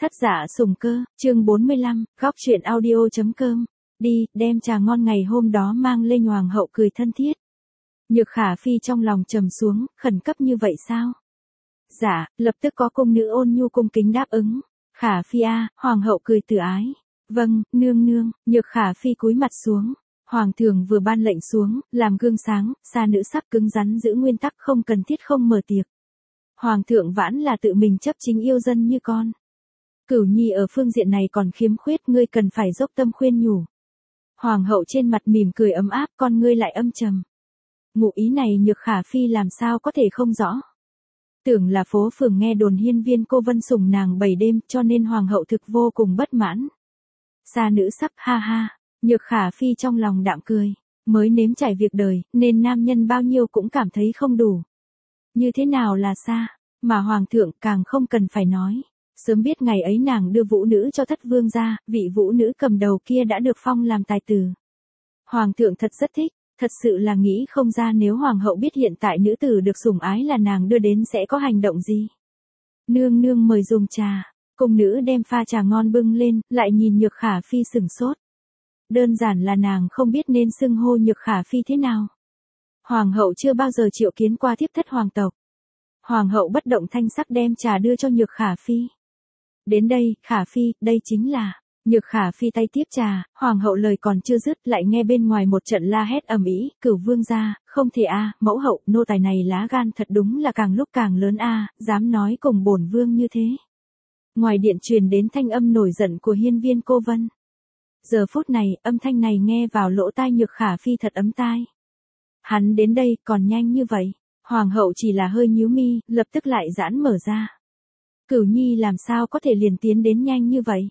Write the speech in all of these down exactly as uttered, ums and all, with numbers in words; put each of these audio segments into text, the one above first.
Thất Dạ Sủng Cơ, chương bốn mươi lăm, góc truyện audio chấm com. Đi, đem trà ngon ngày hôm đó mang lên. Hoàng hậu cười thân thiết. Nhược Khả Phi trong lòng trầm xuống, khẩn cấp như vậy sao? Dạ, lập tức có cung nữ ôn nhu cung kính đáp ứng. Khả Phi a, hoàng hậu cười từ ái. Vâng, nương nương. Nhược Khả Phi cúi mặt xuống. Hoàng thượng vừa ban lệnh xuống, làm gương sáng, xa nữ sắp cứng rắn giữ nguyên tắc không cần thiết không mở tiệc. Hoàng thượng vãn là tự mình chấp chính yêu dân như con. Cửu Nhi ở phương diện này còn khiếm khuyết, ngươi cần phải dốc tâm khuyên nhủ. Hoàng hậu trên mặt mỉm cười ấm áp, con ngươi lại âm trầm. Ngụ ý này Nhược Khả Phi làm sao có thể không rõ. Tưởng là phố phường nghe đồn hiên viên cô vân sủng nàng bảy đêm, cho nên hoàng hậu thực vô cùng bất mãn. Xa nữ sắp ha ha, Nhược Khả Phi trong lòng đạm cười. Mới nếm trải việc đời, nên nam nhân bao nhiêu cũng cảm thấy không đủ. Như thế nào là xa, mà hoàng thượng càng không cần phải nói. Sớm biết ngày ấy nàng đưa vũ nữ cho thất vương gia, vị vũ nữ cầm đầu kia đã được phong làm tài tử. Hoàng thượng thật rất thích, thật sự là nghĩ không ra nếu hoàng hậu biết hiện tại nữ tử được sủng ái là nàng đưa đến sẽ có hành động gì. Nương nương mời dùng trà, cung nữ đem pha trà ngon bưng lên, lại nhìn Nhược Khả Phi sửng sốt. Đơn giản là nàng không biết nên xưng hô Nhược Khả Phi thế nào. Hoàng hậu chưa bao giờ triệu kiến qua thiếp thất hoàng tộc. Hoàng hậu bất động thanh sắc đem trà đưa cho Nhược Khả Phi. Đến đây, Khả Phi, đây chính là. Nhược Khả Phi tay tiếp trà, hoàng hậu lời còn chưa dứt lại nghe bên ngoài một trận la hét ầm ĩ, Cửu vương gia, không thể a, mẫu hậu, nô tài này lá gan thật đúng là càng lúc càng lớn a, dám nói cùng bổn vương như thế. Ngoài điện truyền đến thanh âm nổi giận của hiên viên cô vân. Giờ phút này, âm thanh này nghe vào lỗ tai Nhược Khả Phi thật ấm tai. Hắn đến đây, còn nhanh như vậy. Hoàng hậu chỉ là hơi nhíu mi, lập tức lại giãn mở ra. Cửu Nhi làm sao có thể liền tiến đến nhanh như vậy?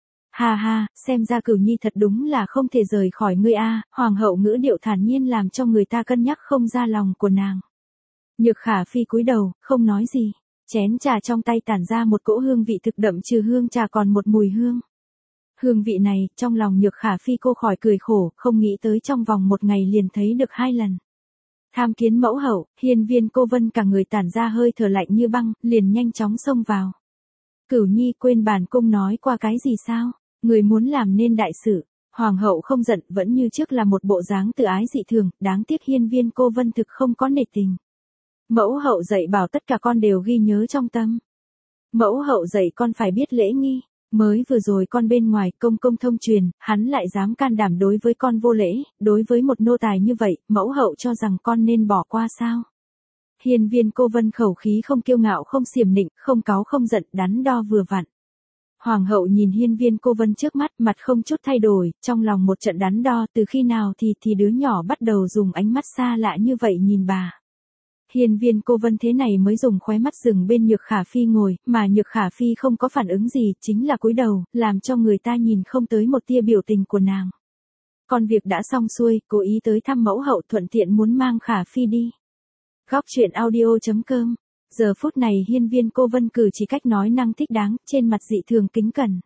Ha ha, xem ra Cửu Nhi thật đúng là không thể rời khỏi ngươi a. Hoàng hậu ngữ điệu thản nhiên làm cho người ta cân nhắc không ra lòng của nàng. Nhược Khả Phi cúi đầu, không nói gì. Chén trà trong tay tản ra một cỗ hương vị thực đậm, trừ hương trà còn một mùi hương. Hương vị này, trong lòng Nhược Khả Phi cô khỏi cười khổ, không nghĩ tới trong vòng một ngày liền thấy được hai lần. Tham kiến mẫu hậu, hiên viên cô vân cả người tản ra hơi thở lạnh như băng, liền nhanh chóng xông vào. Cửu Nhi quên bản cung nói qua cái gì sao? Người muốn làm nên đại sự. Hoàng hậu không giận, vẫn như trước là một bộ dáng tự ái dị thường, đáng tiếc hiên viên cô vân thực không có nể tình. Mẫu hậu dạy bảo tất cả con đều ghi nhớ trong tâm. Mẫu hậu dạy con phải biết lễ nghi. Mới vừa rồi con bên ngoài công công thông truyền, hắn lại dám can đảm đối với con vô lễ, đối với một nô tài như vậy, mẫu hậu cho rằng con nên bỏ qua sao? Hiên viên cô vân khẩu khí không kiêu ngạo không xiểm nịnh, không cáu không giận, đắn đo vừa vặn. Hoàng hậu nhìn hiên viên cô vân trước mắt, mặt không chút thay đổi, trong lòng một trận đắn đo, từ khi nào thì thì đứa nhỏ bắt đầu dùng ánh mắt xa lạ như vậy nhìn bà. Hiên viên cô vân thế này mới dùng khóe mắt dừng bên Nhược Khả Phi ngồi, mà Nhược Khả Phi không có phản ứng gì, chính là cúi đầu, làm cho người ta nhìn không tới một tia biểu tình của nàng. Còn việc đã xong xuôi, cố ý tới thăm mẫu hậu, thuận tiện muốn mang Khả Phi đi. Góc truyện audio chấm com. Giờ phút này hiên viên cô vân cử chỉ cách nói năng thích đáng, trên mặt dị thường kính cẩn.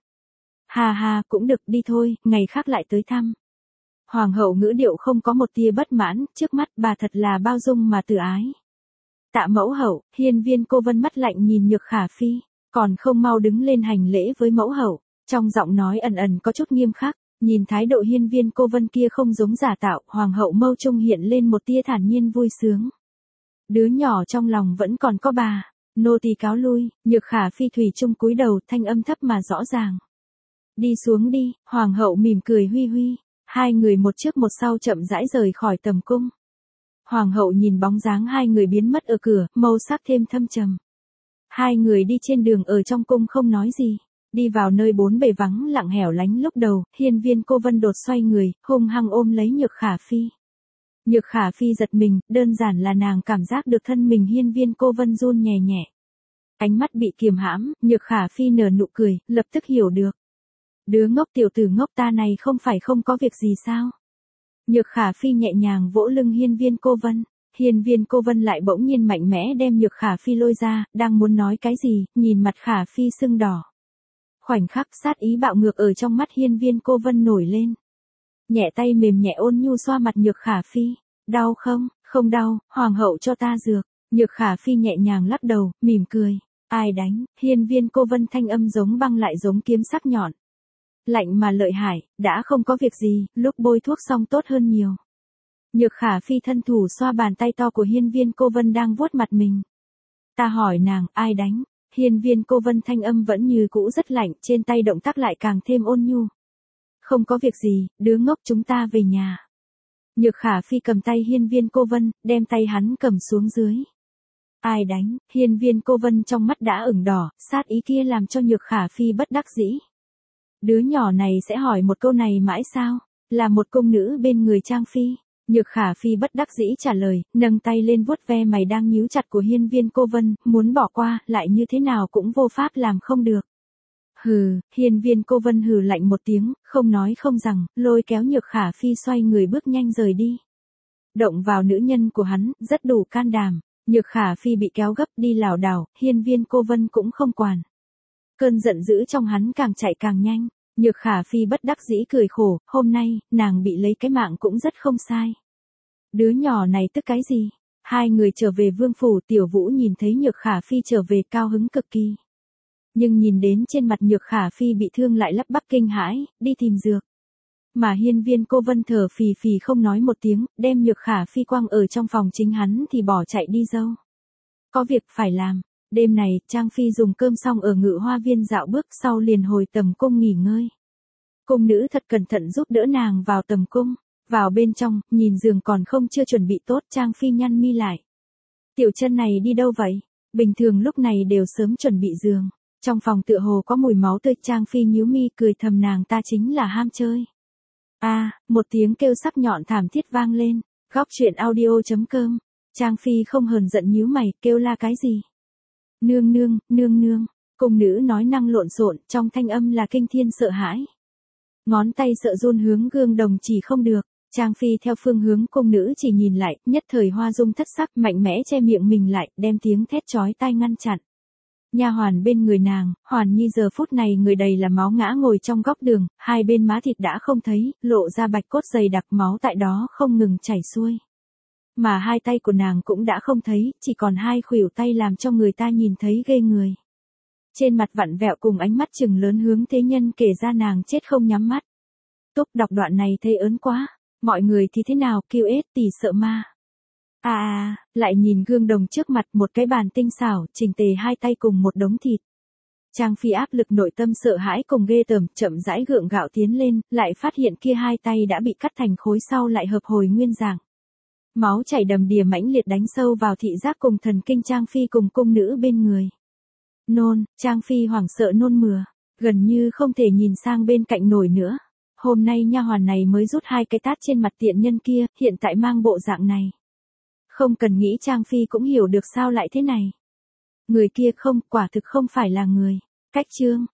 Hà hà, cũng được, đi thôi, ngày khác lại tới thăm. Hoàng hậu ngữ điệu không có một tia bất mãn, trước mắt bà thật là bao dung mà từ ái. Tạ mẫu hậu, hiên viên cô vân mắt lạnh nhìn Nhược Khả Phi, còn không mau đứng lên hành lễ với mẫu hậu, trong giọng nói ẩn ẩn có chút nghiêm khắc, nhìn thái độ hiên viên cô vân kia không giống giả tạo, hoàng hậu mâu trung hiện lên một tia thản nhiên vui sướng. Đứa nhỏ trong lòng vẫn còn có bà, nô tỳ cáo lui. Nhược Khả Phi thủy chung cúi đầu, thanh âm thấp mà rõ ràng. Đi xuống đi, hoàng hậu mỉm cười huy huy, hai người một trước một sau chậm rãi rời khỏi tầm cung. Hoàng hậu nhìn bóng dáng hai người biến mất ở cửa, màu sắc thêm thâm trầm. Hai người đi trên đường ở trong cung không nói gì, đi vào nơi bốn bề vắng lặng hẻo lánh lúc đầu, hiên viên cô vân đột xoay người, hung hăng ôm lấy Nhược Khả Phi. Nhược Khả Phi giật mình, đơn giản là nàng cảm giác được thân mình hiên viên cô vân run nhẹ nhẹ. Ánh mắt bị kiềm hãm, Nhược Khả Phi nở nụ cười, lập tức hiểu được. Đứa ngốc tiểu tử ngốc ta này không phải không có việc gì sao? Nhược Khả Phi nhẹ nhàng vỗ lưng hiên viên cô vân. Hiên viên cô vân lại bỗng nhiên mạnh mẽ đem Nhược Khả Phi lôi ra, đang muốn nói cái gì, nhìn mặt Khả Phi sưng đỏ. Khoảnh khắc sát ý bạo ngược ở trong mắt hiên viên cô vân nổi lên. Nhẹ tay mềm nhẹ ôn nhu xoa mặt Nhược Khả Phi. Đau không? Không đau, hoàng hậu cho ta dược. Nhược Khả Phi nhẹ nhàng lắc đầu, mỉm cười. Ai đánh? Hiên Viên Cô Vân thanh âm giống băng lại giống kiếm sắc nhọn. Lạnh mà lợi hại, đã không có việc gì, lúc bôi thuốc xong tốt hơn nhiều. Nhược Khả Phi thân thủ xoa bàn tay to của Hiên Viên Cô Vân đang vuốt mặt mình. Ta hỏi nàng, ai đánh? Hiên Viên Cô Vân thanh âm vẫn như cũ rất lạnh, trên tay động tác lại càng thêm ôn nhu. Không có việc gì, đứa ngốc, chúng ta về nhà. Nhược Khả Phi cầm tay Hiên Viên Cô Vân, đem tay hắn cầm xuống dưới. Ai đánh? Hiên Viên Cô Vân trong mắt đã ửng đỏ, sát ý kia làm cho Nhược Khả Phi bất đắc dĩ. Đứa nhỏ này sẽ hỏi một câu này mãi sao? Là một cung nữ bên người Trang Phi. Nhược Khả Phi bất đắc dĩ trả lời, nâng tay lên vuốt ve mày đang nhíu chặt của Hiên Viên Cô Vân, muốn bỏ qua, lại như thế nào cũng vô pháp làm không được. Hừ, Hiên Viên Cô Vân hừ lạnh một tiếng, không nói không rằng, lôi kéo Nhược Khả Phi xoay người bước nhanh rời đi. Động vào nữ nhân của hắn, rất đủ can đảm. Nhược Khả Phi bị kéo gấp đi lảo đảo, Hiên Viên Cô Vân cũng không quản. Cơn giận dữ trong hắn càng chạy càng nhanh. Nhược Khả Phi bất đắc dĩ cười khổ, hôm nay, nàng bị lấy cái mạng cũng rất không sai. Đứa nhỏ này tức cái gì? Hai người trở về vương phủ, Tiểu Vũ nhìn thấy Nhược Khả Phi trở về cao hứng cực kỳ. Nhưng nhìn đến trên mặt Nhược Khả Phi bị thương lại lắp bắp kinh hãi, đi tìm dược. Mà Hiên Viên Cô Vân thở phì phì không nói một tiếng, đem Nhược Khả Phi quăng ở trong phòng chính hắn thì bỏ chạy đi dâu. Có việc phải làm. Đêm này, Trang Phi dùng cơm xong ở Ngự Hoa Viên dạo bước, sau liền hồi tầm cung nghỉ ngơi. Cung nữ thật cẩn thận giúp đỡ nàng vào tầm cung. Vào bên trong, nhìn giường còn không chưa chuẩn bị tốt, Trang Phi nhăn mi lại. Tiểu Chân này đi đâu vậy? Bình thường lúc này đều sớm chuẩn bị giường. Trong phòng tựa hồ có mùi máu tươi, Trang Phi nhíu mi cười thầm, nàng ta chính là ham chơi. A, à, một tiếng kêu sắc nhọn thảm thiết vang lên. Góc truyện audio chấm com. Trang Phi không hờn giận nhíu mày, kêu la cái gì? Nương nương, nương nương. Cung nữ nói năng lộn xộn, trong thanh âm là kinh thiên sợ hãi. Ngón tay sợ run hướng gương đồng chỉ không được. Trang Phi theo phương hướng cung nữ chỉ nhìn lại, nhất thời hoa dung thất sắc, mạnh mẽ che miệng mình lại, đem tiếng thét chói tai ngăn chặn. Nha hoàn bên người nàng, Hoàn Nhi giờ phút này người đầy là máu ngã ngồi trong góc đường, hai bên má thịt đã không thấy, lộ ra bạch cốt dày đặc, máu tại đó không ngừng chảy xuôi. Mà hai tay của nàng cũng đã không thấy, chỉ còn hai khuỷu tay làm cho người ta nhìn thấy ghê người. Trên mặt vặn vẹo cùng ánh mắt trừng lớn hướng thế nhân kể ra nàng chết không nhắm mắt. Túc đọc đoạn này thấy ớn quá. Mọi người thì thế nào, kêu ết tỷ sợ ma. À à, lại nhìn gương đồng trước mặt, một cái bàn tinh xảo, chỉnh tề hai tay cùng một đống thịt. Trang Phi áp lực nội tâm sợ hãi cùng ghê tởm, chậm rãi gượng gạo tiến lên, lại phát hiện kia hai tay đã bị cắt thành khối sau lại hợp hồi nguyên dạng. Máu chảy đầm đìa mãnh liệt đánh sâu vào thị giác cùng thần kinh Trang Phi cùng cung nữ bên người. Nôn, Trang Phi hoảng sợ nôn mửa, gần như không thể nhìn sang bên cạnh nổi nữa. Hôm nay nha hoàn này mới rút hai cái tát trên mặt tiện nhân kia, hiện tại mang bộ dạng này. Không cần nghĩ Trang Phi cũng hiểu được sao lại thế này. Người kia không, quả thực không phải là người. Cách chương.